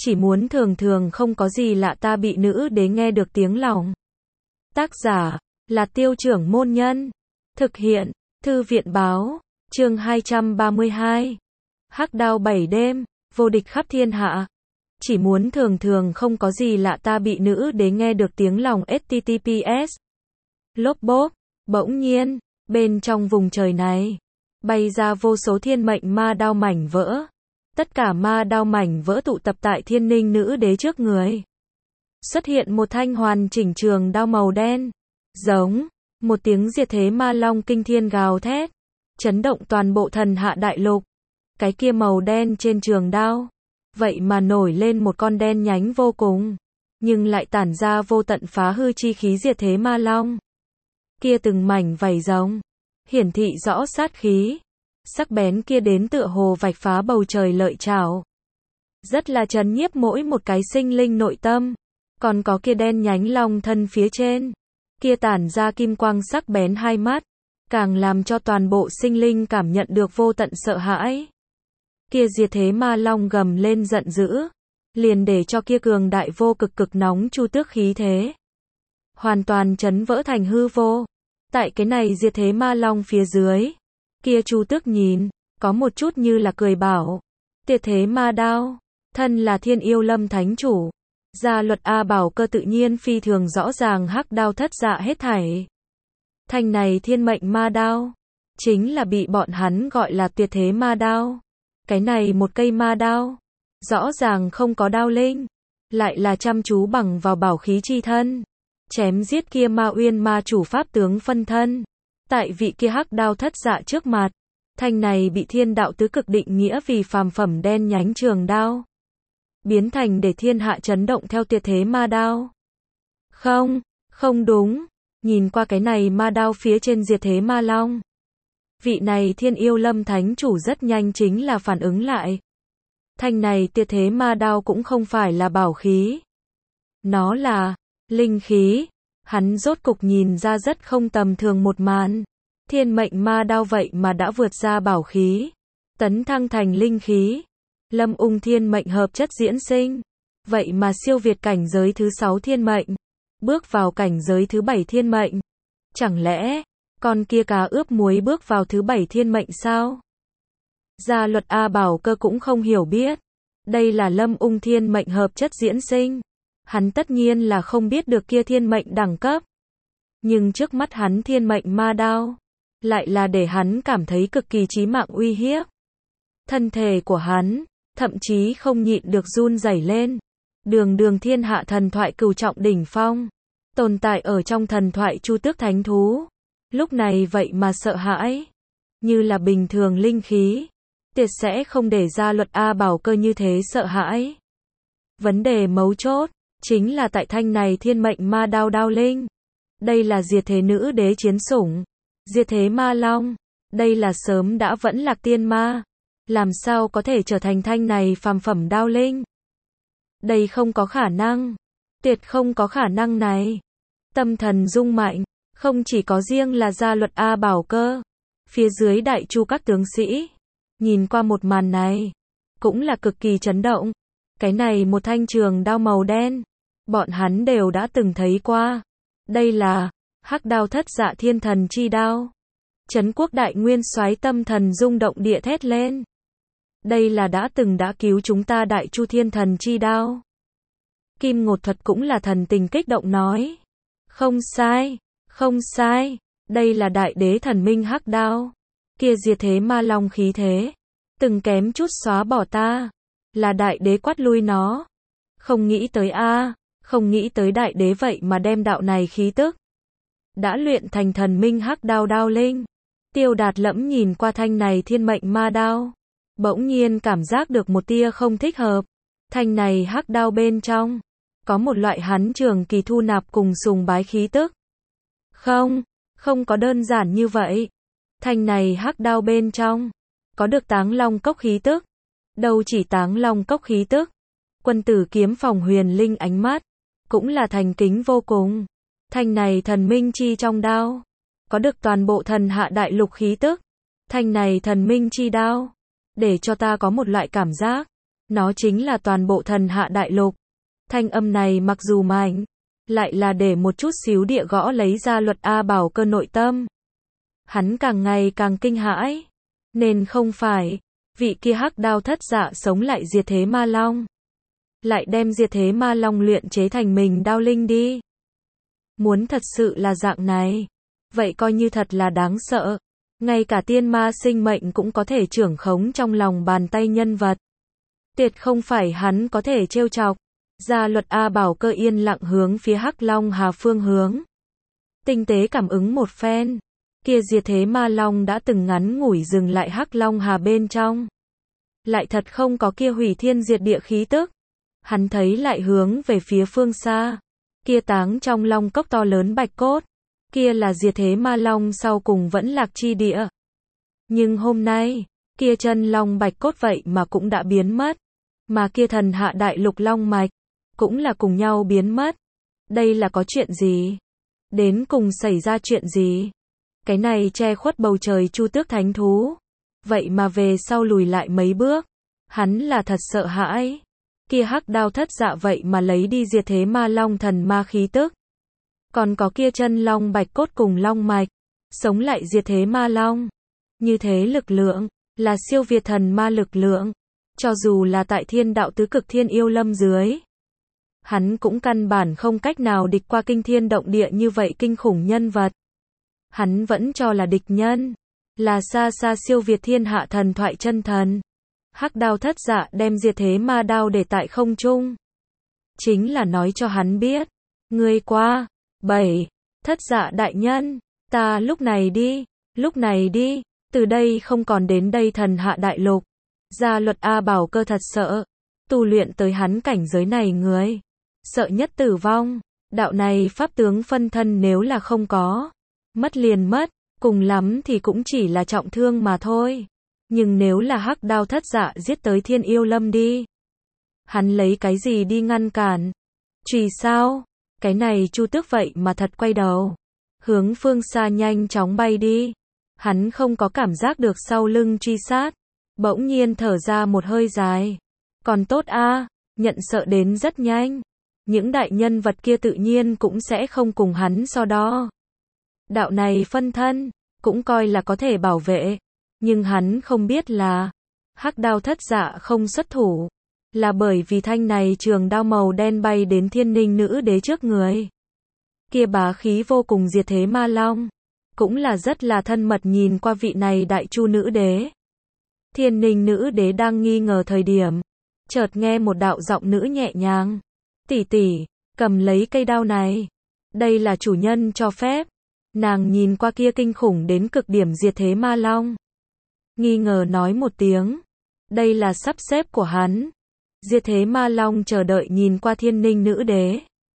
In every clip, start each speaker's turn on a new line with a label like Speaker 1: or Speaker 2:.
Speaker 1: chỉ muốn thường thường không có gì lạ ta bị nữ đế nghe được tiếng lòng. Tác giả là Tiêu Trưởng Môn Nhân. Thực hiện Thư viện Báo. Chương 232. Hắc đao 7 đêm, vô địch khắp thiên hạ. Chỉ muốn thường thường không có gì lạ ta bị nữ đế nghe được tiếng lòng. HTTPS. Lốp bốp, bỗng nhiên, bên trong vùng trời này, bay ra vô số thiên mệnh ma đao mảnh vỡ. Tất cả ma đao mảnh vỡ tụ tập tại thiên ninh nữ đế trước người. Xuất hiện một thanh hoàn chỉnh trường đao màu đen. Giống, một tiếng diệt thế ma long kinh thiên gào thét, chấn động toàn bộ thần hạ đại lục. Cái kia màu đen trên trường đao, vậy mà nổi lên một con đen nhánh vô cùng, nhưng lại tản ra vô tận phá hư chi khí diệt thế ma long. Kia từng mảnh vảy rồng, hiển thị rõ sát khí. Sắc bén kia đến tựa hồ vạch phá bầu trời lợi chảo. Rất là chấn nhiếp mỗi một cái sinh linh nội tâm. Còn có kia đen nhánh long thân phía trên, kia tản ra kim quang sắc bén hai mắt, càng làm cho toàn bộ sinh linh cảm nhận được vô tận sợ hãi. Kia diệt thế ma long gầm lên giận dữ, liền để cho kia cường đại vô cực cực nóng chu tước khí thế hoàn toàn chấn vỡ thành hư vô. Tại cái này diệt thế ma long phía dưới, kia chu tước nhìn, có một chút như là cười bảo. Diệt thế ma đao, thân là thiên yêu lâm thánh chủ. Gia luật A Bảo Cơ tự nhiên phi thường rõ ràng hắc đao thất dạ hết thảy. Thanh này thiên mệnh ma đao, chính là bị bọn hắn gọi là tuyệt thế ma đao. Cái này một cây ma đao, rõ ràng không có đao linh, lại là chăm chú bằng vào bảo khí chi thân. Chém giết kia ma uyên ma chủ pháp tướng phân thân. Tại vị kia hắc đao thất dạ trước mặt, thanh này bị thiên đạo tứ cực định nghĩa vì phàm phẩm đen nhánh trường đao, biến thành để thiên hạ chấn động theo tuyệt thế ma đao. Không đúng, nhìn qua cái này ma đao phía trên diệt thế ma long. Vị này thiên yêu lâm thánh chủ rất nhanh chính là phản ứng lại. Thanh này tuyệt thế ma đao cũng không phải là bảo khí. Nó là linh khí. Hắn rốt cục nhìn ra rất không tầm thường một màn. Thiên mệnh ma đao vậy mà đã vượt ra bảo khí, tấn thăng thành linh khí. Lâm ung thiên mệnh hợp chất diễn sinh, vậy mà siêu việt cảnh giới thứ 6 thiên mệnh, bước vào cảnh giới thứ 7 thiên mệnh. Chẳng lẽ, con kia cá ướp muối bước vào thứ 7 thiên mệnh sao? Gia luật A Bảo Cơ cũng không hiểu biết. Đây là lâm ung thiên mệnh hợp chất diễn sinh. Hắn tất nhiên là không biết được kia thiên mệnh đẳng cấp. Nhưng trước mắt hắn thiên mệnh ma đao, lại là để hắn cảm thấy cực kỳ chí mạng uy hiếp. Thân thể của hắn, thậm chí không nhịn được run rẩy lên. Đường thiên hạ thần thoại cửu trọng đỉnh phong, tồn tại ở trong thần thoại chu tước thánh thú. Lúc này vậy mà sợ hãi. Như là bình thường linh khí, tuyệt sẽ không để Gia luật A Bảo Cơ như thế sợ hãi. Vấn đề mấu chốt, chính là tại thanh này thiên mệnh ma đao đao linh. Đây là diệt thế nữ đế chiến sủng. Diệt thế ma long. Đây là sớm đã vẫn lạc tiên ma. Làm sao có thể trở thành thanh này phàm phẩm đao linh? Đây không có khả năng. Tuyệt không có khả năng này. Tâm thần rung mạnh. Không chỉ có riêng là Gia luật A Bảo Cơ. Phía dưới đại chu các tướng sĩ, nhìn qua một màn này, cũng là cực kỳ chấn động. Cái này một thanh trường đao màu đen, bọn hắn đều đã từng thấy qua. Đây là hắc đao thất dạ thiên thần chi đao. Trấn quốc đại nguyên soái tâm thần rung động địa thét lên. Đây là đã từng đã cứu chúng ta đại chu thiên thần chi đao. Kim Ngột Thuật cũng là thần tình kích động nói. Không sai, đây là đại đế thần minh hắc đao. Kia diệt thế ma long khí thế, từng kém chút xóa bỏ ta. Là đại đế quát lui nó. Không nghĩ tới không nghĩ tới đại đế vậy mà đem đạo này khí tức đã luyện thành thần minh hắc đao đao linh. Tiêu Đạt Lẫm nhìn qua thanh này thiên mệnh ma đao, bỗng nhiên cảm giác được một tia không thích hợp. Thanh này hắc đao bên trong, có một loại hắn trường kỳ thu nạp cùng sùng bái khí tức. Không có đơn giản như vậy. Thanh này hắc đao bên trong, có được Táng Long Cốc khí tức. Đâu chỉ Táng Long Cốc khí tức, Quân Tử Kiếm Phòng huyền linh ánh mắt, cũng là thành kính vô cùng. Thanh này thần minh chi trong đao, có được toàn bộ thần hạ đại lục khí tức. Thanh này thần minh chi đao, để cho ta có một loại cảm giác, Nó chính là toàn bộ thần hạ đại lục. Thanh âm này mặc dù mạnh, lại là để một chút xíu địa gõ lấy ra Luật A Bảo Cơ nội tâm. Hắn càng ngày càng kinh hãi, nên không phải, vị kia hắc đao thất dạ sống lại diệt thế ma long. Lại đem diệt thế ma long luyện chế thành mình đao linh đi. Muốn thật sự là dạng này, vậy coi như thật là đáng sợ. Ngay cả tiên ma sinh mệnh cũng có thể trưởng khống trong lòng bàn tay nhân vật. Tuyệt không phải hắn có thể trêu chọc. Gia Luật A Bảo Cơ yên lặng hướng phía Hắc Long Hà phương hướng. Tinh tế cảm ứng một phen. Kia diệt thế ma long đã từng ngắn ngủi dừng lại Hắc Long Hà bên trong. Lại thật không có kia hủy thiên diệt địa khí tức. Hắn thấy lại hướng về phía phương xa. Kia táng trong long cốc to lớn bạch cốt. Kia là diệt thế ma long sau cùng vẫn lạc chi địa. Nhưng hôm nay, kia chân long bạch cốt vậy mà cũng đã biến mất. Mà kia thần hạ đại lục long mạch, cũng là cùng nhau biến mất. Đây là có chuyện gì? Đến cùng xảy ra chuyện gì? Cái này che khuất bầu trời Chu Tước thánh thú. Vậy mà về sau lùi lại mấy bước. Hắn là thật sợ hãi. Kia hắc đao thất dạ vậy mà lấy đi diệt thế ma long thần ma khí tức. Còn có kia chân long bạch cốt cùng long mạch. Sống lại diệt thế ma long. Như thế lực lượng, là siêu việt thần ma lực lượng. Cho dù là tại thiên đạo tứ cực thiên yêu lâm dưới. Hắn cũng căn bản không cách nào địch qua kinh thiên động địa như vậy kinh khủng nhân vật. Hắn vẫn cho là địch nhân. Là xa xa siêu việt thiên hạ thần thoại chân thần. Hắc đao thất dạ đem diệt thế ma đao để tại không trung. Chính là nói cho hắn biết. Ngươi qua. 7. Thất dạ đại nhân. Ta lúc này đi. Từ đây không còn đến đây thần hạ đại lục. Gia Luật A Bảo Cơ thật sợ. Tu luyện tới hắn cảnh giới này người. Sợ nhất tử vong. Đạo này pháp tướng phân thân nếu là không có. Mất liền mất. Cùng lắm thì cũng chỉ là trọng thương mà thôi. Nhưng nếu là hắc đao thất dạ giết tới thiên yêu lâm đi. Hắn lấy cái gì đi ngăn cản? Truy sao? Cái này Chu Tước vậy mà thật quay đầu. Hướng phương xa nhanh chóng bay đi. Hắn không có cảm giác được sau lưng truy sát. Bỗng nhiên thở ra một hơi dài. Còn tốt a, nhận sợ đến rất nhanh. Những đại nhân vật kia tự nhiên cũng sẽ không cùng hắn so đo. Đạo này phân thân, cũng coi là có thể bảo vệ. Nhưng hắn không biết là, hắc đao thất dạ không xuất thủ. Là bởi vì thanh này trường đao màu đen bay đến thiên ninh nữ đế trước người. Kia bá khí vô cùng diệt thế ma long. Cũng là rất là thân mật nhìn qua vị này đại chu nữ đế. Thiên ninh nữ đế đang nghi ngờ thời điểm. Chợt nghe một đạo giọng nữ nhẹ nhàng. Tỷ tỷ, cầm lấy cây đao này. Đây là chủ nhân cho phép. Nàng nhìn qua kia kinh khủng đến cực điểm diệt thế ma long. Nghi ngờ nói một tiếng. Đây là sắp xếp của hắn. Diệt thế ma long chờ đợi nhìn qua thiên ninh nữ đế.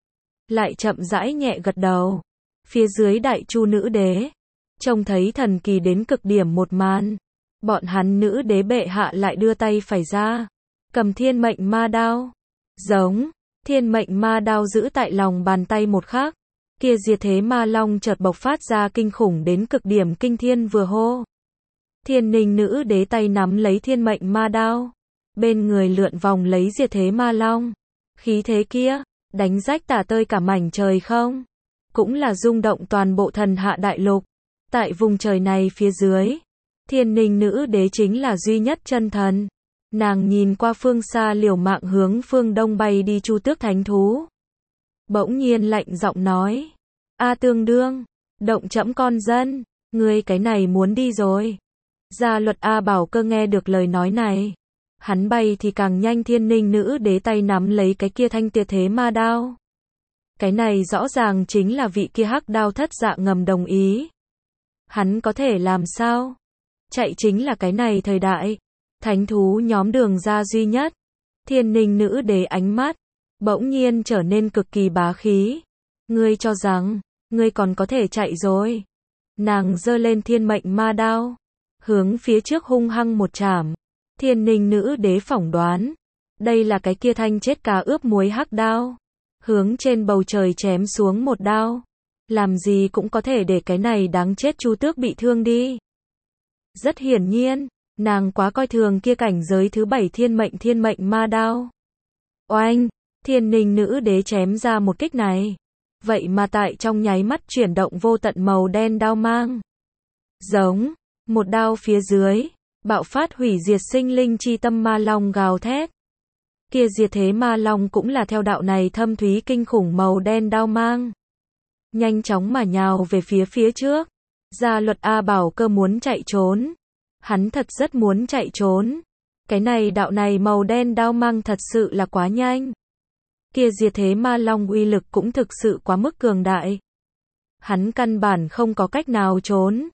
Speaker 1: Lại chậm rãi nhẹ gật đầu. Phía dưới đại chu nữ đế. Trông thấy thần kỳ đến cực điểm một màn. Bọn hắn nữ đế bệ hạ lại đưa tay phải ra. Cầm thiên mệnh ma đao. Giống. Thiên mệnh ma đao giữ tại lòng bàn tay một khắc. Kia diệt thế ma long chợt bộc phát ra kinh khủng đến cực điểm kinh thiên vừa hô. Thiên ninh nữ đế tay nắm lấy thiên mệnh ma đao. Bên người lượn vòng lấy diệt thế ma long. Khí thế kia, đánh rách tả tơi cả mảnh trời không. Cũng là rung động toàn bộ thần hạ đại lục. Tại vùng trời này phía dưới. Thiên ninh nữ đế chính là duy nhất chân thần. Nàng nhìn qua phương xa liều mạng hướng phương đông bay đi Chu Tước thánh thú. Bỗng nhiên lạnh giọng nói. A tương đương, động trẫm con dân, ngươi cái này muốn đi rồi. Gia Luật A Bảo Cơ nghe được lời nói này. Hắn bay thì càng nhanh thiên ninh nữ đế tay nắm lấy cái kia thanh tuyệt thế ma đao. Cái này rõ ràng chính là vị kia hắc đao thất dạ ngầm đồng ý. Hắn có thể làm sao? Chạy chính là cái này thời đại. Thánh thú nhóm đường ra duy nhất. Thiên ninh nữ đế ánh mắt. Bỗng nhiên trở nên cực kỳ bá khí. Ngươi cho rằng, ngươi còn có thể chạy rồi. Nàng giơ lên thiên mệnh ma đao. Hướng phía trước hung hăng một chảm. Thiên ninh nữ đế phỏng đoán. Đây là cái kia thanh chết cá ướp muối hắc đao. Hướng trên bầu trời chém xuống một đao. Làm gì cũng có thể để cái này đáng chết Chu Tước bị thương đi. Rất hiển nhiên, Nàng quá coi thường kia cảnh giới thứ 7 thiên mệnh ma đao. Oanh, Thiên Ninh nữ đế chém ra một kích này. Vậy mà tại trong nháy mắt chuyển động vô tận màu đen đao mang. Giống, một đao phía dưới, bạo phát hủy diệt sinh linh chi tâm ma long gào thét. Kia diệt thế ma long cũng là theo đạo này thâm thúy kinh khủng màu đen đao mang. Nhanh chóng mà nhào về phía trước. Gia Luật A Bảo Cơ muốn chạy trốn. Hắn thật rất muốn chạy trốn. Cái này đạo này màu đen đao mang thật sự là quá nhanh. Kia diệt thế ma long uy lực cũng thực sự quá mức cường đại. Hắn căn bản không có cách nào trốn.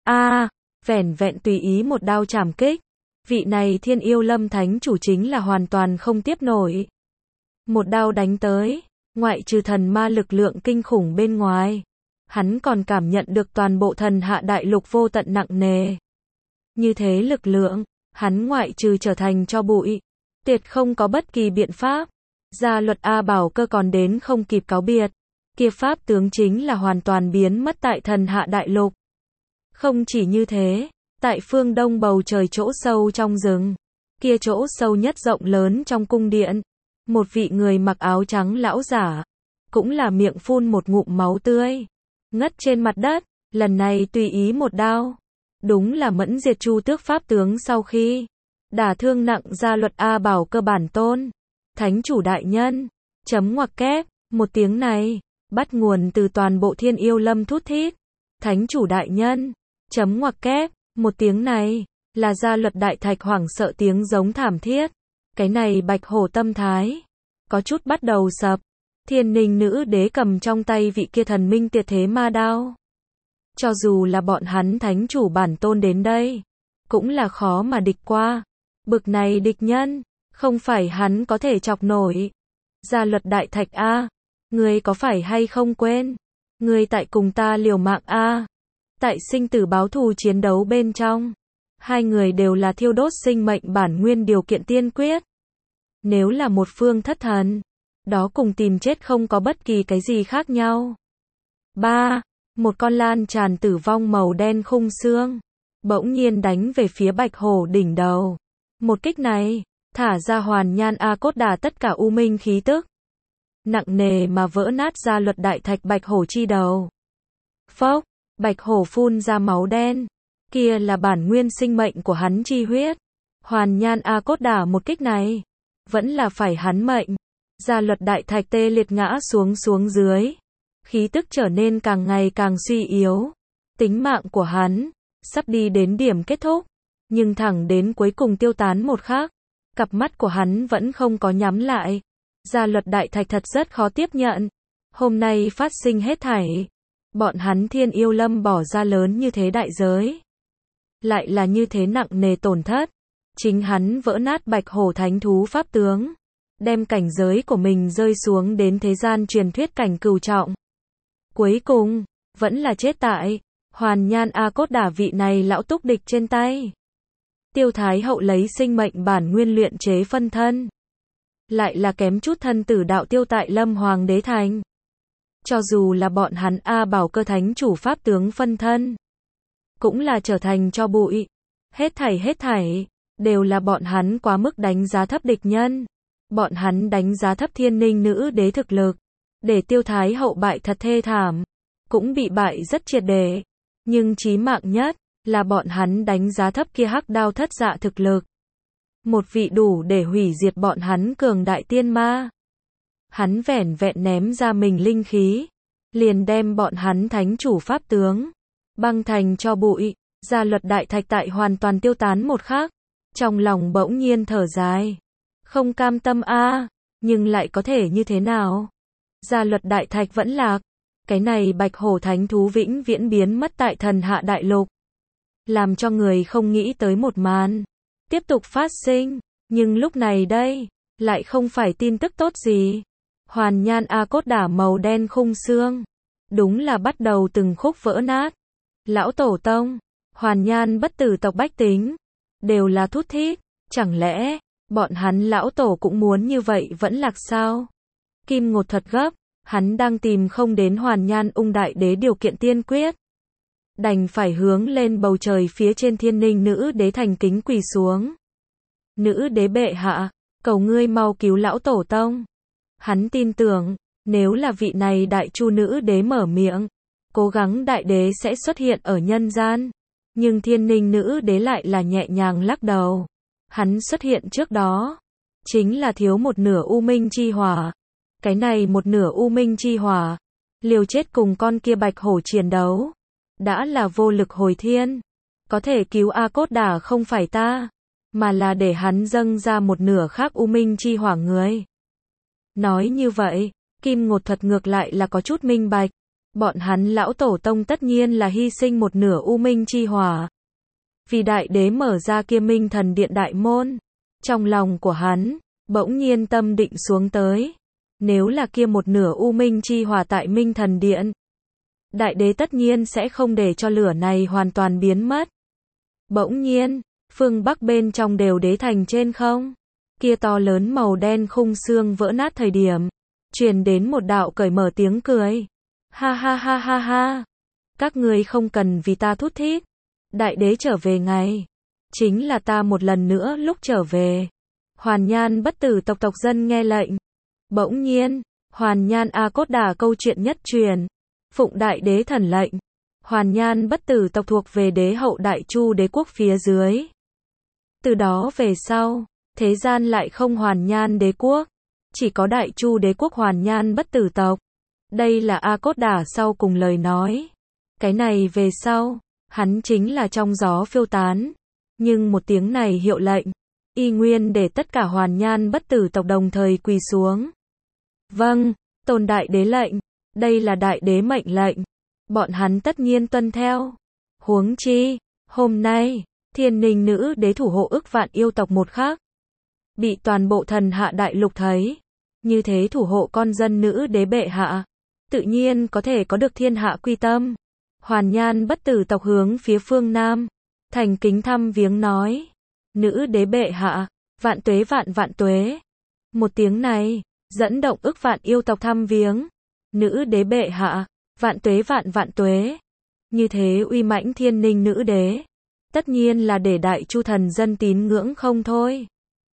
Speaker 1: Vẻn vẹn tùy ý một đao chảm kích. Vị này Thiên Yêu Lâm Thánh chủ chính là hoàn toàn không tiếp nổi. Một đao đánh tới, ngoại trừ thần ma lực lượng kinh khủng bên ngoài, hắn còn cảm nhận được toàn bộ thần hạ đại lục vô tận nặng nề. Như thế lực lượng, hắn ngoại trừ trở thành tro bụi, tuyệt không có bất kỳ biện pháp. Gia Luật A Bảo Cơ còn đến không kịp cáo biệt, kia pháp tướng chính là hoàn toàn biến mất tại thần hạ đại lục. Không chỉ như thế, tại phương đông bầu trời chỗ sâu trong rừng, kia chỗ sâu nhất rộng lớn trong cung điện, một vị người mặc áo trắng lão giả, cũng là miệng phun một ngụm máu tươi, ngất trên mặt đất, lần này tùy ý một đao. Đúng là mẫn diệt Chu Tước pháp tướng sau khi đả thương nặng Gia Luật A Bảo Cơ bản tôn. Thánh chủ đại nhân, chấm ngoặc kép, một tiếng này, bắt nguồn từ toàn bộ Thiên Yêu Lâm thút thít. Thánh chủ đại nhân, chấm ngoặc kép, một tiếng này, là Gia Luật Đại Thạch hoảng sợ tiếng giống thảm thiết. Cái này bạch hổ tâm thái, có chút bắt đầu sập. Thiên Ninh nữ đế cầm trong tay vị kia thần minh tuyệt thế ma đao. Cho dù là bọn hắn thánh chủ bản tôn đến đây, cũng là khó mà địch qua. Bực này địch nhân, không phải hắn có thể chọc nổi. Gia Luật Đại Thạch a, ngươi có phải hay không quên? Ngươi tại cùng ta liều mạng a. Tại sinh tử báo thù chiến đấu bên trong, hai người đều là thiêu đốt sinh mệnh bản nguyên điều kiện tiên quyết. Nếu là một phương thất thần, đó cùng tìm chết không có bất kỳ cái gì khác nhau. 3. Một con lan tràn tử vong màu đen khung xương, bỗng nhiên đánh về phía bạch hổ đỉnh đầu. Một kích này, thả ra hoàn nhan A Cốt Đà tất cả u minh khí tức. Nặng nề mà vỡ nát Gia Luật Đại Thạch bạch hổ chi đầu. Phốc, bạch hổ phun ra máu đen. Kia là bản nguyên sinh mệnh của hắn chi huyết. Hoàn nhan A Cốt Đà một kích này, vẫn là phải hắn mệnh. Gia Luật Đại Thạch tê liệt ngã xuống dưới. Khí tức trở nên càng ngày càng suy yếu. Tính mạng của hắn, sắp đi đến điểm kết thúc. Nhưng thẳng đến cuối cùng tiêu tán một khắc, cặp mắt của hắn vẫn không có nhắm lại. Gia Luật Đại Thạch thật rất khó tiếp nhận. Hôm nay phát sinh hết thảy. Bọn hắn Thiên Yêu Lâm bỏ ra lớn như thế đại giới. Lại là như thế nặng nề tổn thất. Chính hắn vỡ nát bạch hổ thánh thú pháp tướng. Đem cảnh giới của mình rơi xuống đến thế gian truyền thuyết cảnh cửu trọng. Cuối cùng, vẫn là chết tại Hoàn Nhan A Cốt Đả vị này lão túc địch trên tay. Tiêu Thái Hậu lấy sinh mệnh bản nguyên luyện chế phân thân. Lại là kém chút thân tử đạo tiêu tại Lâm Hoàng đế thành. Cho dù là bọn hắn A Bảo Cơ thánh chủ pháp tướng phân thân, cũng là trở thành tro bụi. Hết thảy, đều là bọn hắn quá mức đánh giá thấp địch nhân. Bọn hắn đánh giá thấp Thiên Ninh nữ đế thực lực. Để Tiêu Thái Hậu bại thật thê thảm. Cũng bị bại rất triệt để. Nhưng chí mạng nhất, là bọn hắn đánh giá thấp kia hắc đao thất dạ thực lực. Một vị đủ để hủy diệt bọn hắn cường đại tiên ma. Hắn vẻn vẹn ném ra mình linh khí, liền đem bọn hắn thánh chủ pháp tướng băng thành tro bụi. Gia Luật Đại Thạch tại hoàn toàn tiêu tán một khắc, trong lòng bỗng nhiên thở dài. Không cam tâm a, nhưng lại có thể như thế nào? Gia Luật Đại Thạch vẫn lạc. Cái này bạch hổ thánh thú vĩnh viễn biến mất tại thần hạ đại lục. Làm cho người không nghĩ tới một màn tiếp tục phát sinh. Nhưng lúc này đây, lại không phải tin tức tốt gì. Hoàn Nhan A Cốt Đả màu đen khung xương, đúng là bắt đầu từng khúc vỡ nát. Lão tổ tông, Hoàn Nhan bất tử tộc bách tính, đều là thút thít. Chẳng lẽ, bọn hắn lão tổ cũng muốn như vậy vẫn lạc sao? Kim Ngột thuật gấp, hắn đang tìm không đến Hoàn Nhan ung đại đế điều kiện tiên quyết. đành phải hướng lên bầu trời phía trên thiên ninh nữ đế thành kính quỳ xuống. Nữ đế bệ hạ, cầu ngươi mau cứu lão tổ tông. Hắn tin tưởng, nếu là vị này đại chu nữ đế mở miệng, cố gắng đại đế sẽ xuất hiện ở nhân gian. Nhưng thiên ninh nữ đế lại là nhẹ nhàng lắc đầu. Hắn xuất hiện trước đó, chính là thiếu một nửa u minh chi hỏa. Cái này một nửa u minh chi hỏa, liều chết cùng con kia bạch hổ chiến đấu, đã là vô lực hồi thiên. Có thể cứu A Cốt Đả không phải ta, mà là để hắn dâng ra một nửa khác u minh chi hỏa người. Nói như vậy, Kim Ngột Thuật ngược lại là có chút minh bạch. Bọn hắn lão tổ tông tất nhiên là hy sinh một nửa u minh chi hỏa. Vì đại đế mở ra kia minh thần điện đại môn. Trong lòng của hắn, bỗng nhiên tâm định xuống tới. Nếu là kia một nửa u minh chi hỏa tại minh thần điện, đại đế tất nhiên sẽ không để cho lửa này hoàn toàn biến mất. Bỗng nhiên, phương Bắc bên trong đều đế thành trên không. Kia to lớn màu đen khung xương vỡ nát thời điểm, truyền đến một đạo cởi mở tiếng cười. Ha ha ha ha ha. Các ngươi không cần vì ta thút thít. Đại đế trở về ngày, chính là ta một lần nữa lúc trở về. Hoàn Nhan bất tử tộc tộc dân nghe lệnh. Bỗng nhiên, Hoàn Nhan A Cốt Đả câu chuyện nhất truyền. Phụng đại đế thần lệnh. Hoàn Nhan bất tử tộc thuộc về đế hậu đại chu đế quốc phía dưới. Từ đó về sau, thế gian lại không Hoàn Nhan đế quốc. Chỉ có đại chu đế quốc Hoàn Nhan bất tử tộc. Đây là A Cốt Đả sau cùng lời nói. Cái này về sau, hắn chính là trong gió phiêu tán. Nhưng một tiếng này hiệu lệnh, y nguyên để tất cả Hoàn Nhan bất tử tộc đồng thời quỳ xuống. Vâng, Tôn đại đế lệnh, đây là đại đế mệnh lệnh. Bọn hắn tất nhiên tuân theo. Huống chi, hôm nay, thiên ninh nữ đế thủ hộ ức vạn yêu tộc một khắc. Bị toàn bộ thần hạ đại lục thấy. Như thế thủ hộ con dân nữ đế bệ hạ. Tự nhiên có thể có được thiên hạ quy tâm. Hoàn Nhan bất tử tộc hướng phía phương Nam. Thành kính thăm viếng nói. Nữ đế bệ hạ, vạn tuế vạn vạn tuế. Một tiếng này, dẫn động ức vạn yêu tộc thăm viếng. Nữ đế bệ hạ, vạn tuế vạn vạn tuế. Như thế uy mãnh thiên ninh nữ đế. Tất nhiên là để đại chu thần dân tín ngưỡng không thôi.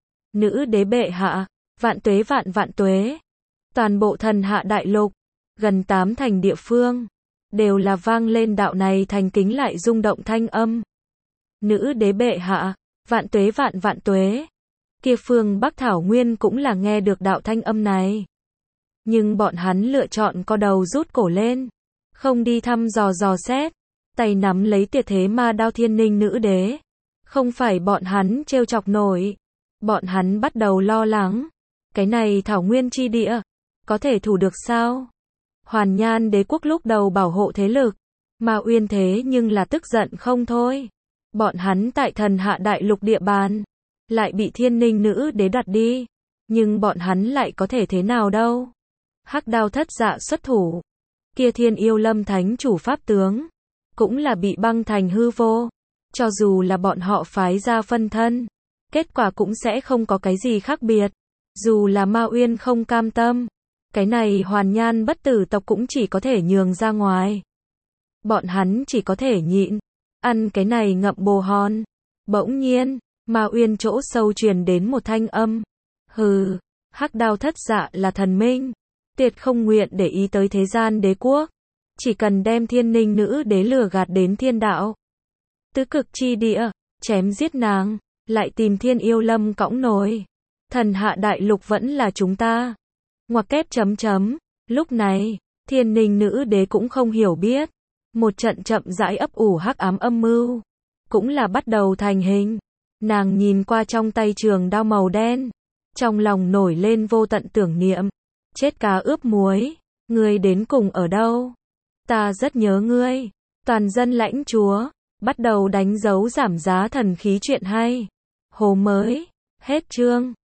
Speaker 1: Nữ đế bệ hạ, vạn tuế vạn vạn tuế. Toàn bộ thần hạ đại lục, gần 8 thành địa phương, đều là vang lên đạo này thành kính lại rung động thanh âm. Nữ đế bệ hạ, vạn tuế vạn vạn tuế. Kia phương Bắc Thảo Nguyên cũng là nghe được đạo thanh âm này. Nhưng bọn hắn lựa chọn co đầu rút cổ lên. Không đi thăm dò dò xét. Tay nắm lấy tiệt thế ma đao thiên ninh nữ đế. Không phải bọn hắn trêu chọc nổi. Bọn hắn bắt đầu lo lắng. Cái này Thảo Nguyên chi địa, có thể thủ được sao? Hoàn Nhan đế quốc lúc đầu bảo hộ thế lực. Ma Uyên thế nhưng là tức giận không thôi. Bọn hắn tại thần hạ đại lục địa bàn. Lại bị thiên ninh nữ đế đặt đi. Nhưng bọn hắn lại có thể thế nào đâu? Hắc Đao thất dạ xuất thủ. Kia Thiên Yêu Lâm thánh chủ pháp tướng. Cũng là bị băng thành hư vô. Cho dù là bọn họ phái ra phân thân. Kết quả cũng sẽ không có cái gì khác biệt. Dù là Ma Uyên không cam tâm. Cái này Hoàn Nhan bất tử tộc cũng chỉ có thể nhường ra ngoài. Bọn hắn chỉ có thể nhịn. Ăn cái này ngậm bồ hòn. Bỗng nhiên, Ma Uyên chỗ sâu truyền đến một thanh âm. Hừ, Hắc Đao thất dạ là thần minh. Tuyệt không nguyện để ý tới thế gian đế quốc. Chỉ cần đem thiên ninh nữ đế lừa gạt đến thiên đạo. Tứ cực chi địa, chém giết nàng, lại tìm Thiên Yêu Lâm cõng nổi. Thần hạ đại lục vẫn là chúng ta. Ngoặc kép chấm chấm. Lúc này, thiên ninh nữ đế cũng không hiểu biết. Một trận chậm rãi ấp ủ hắc ám âm mưu. Cũng là bắt đầu thành hình. Nàng nhìn qua trong tay trường đao màu đen. Trong lòng nổi lên vô tận tưởng niệm. Chết cá ướp muối. Ngươi đến cùng ở đâu? Ta rất nhớ ngươi. Toàn dân lãnh chúa. Bắt đầu đánh dấu giảm giá thần khí chuyện hay. Hồ mới. Hết chương.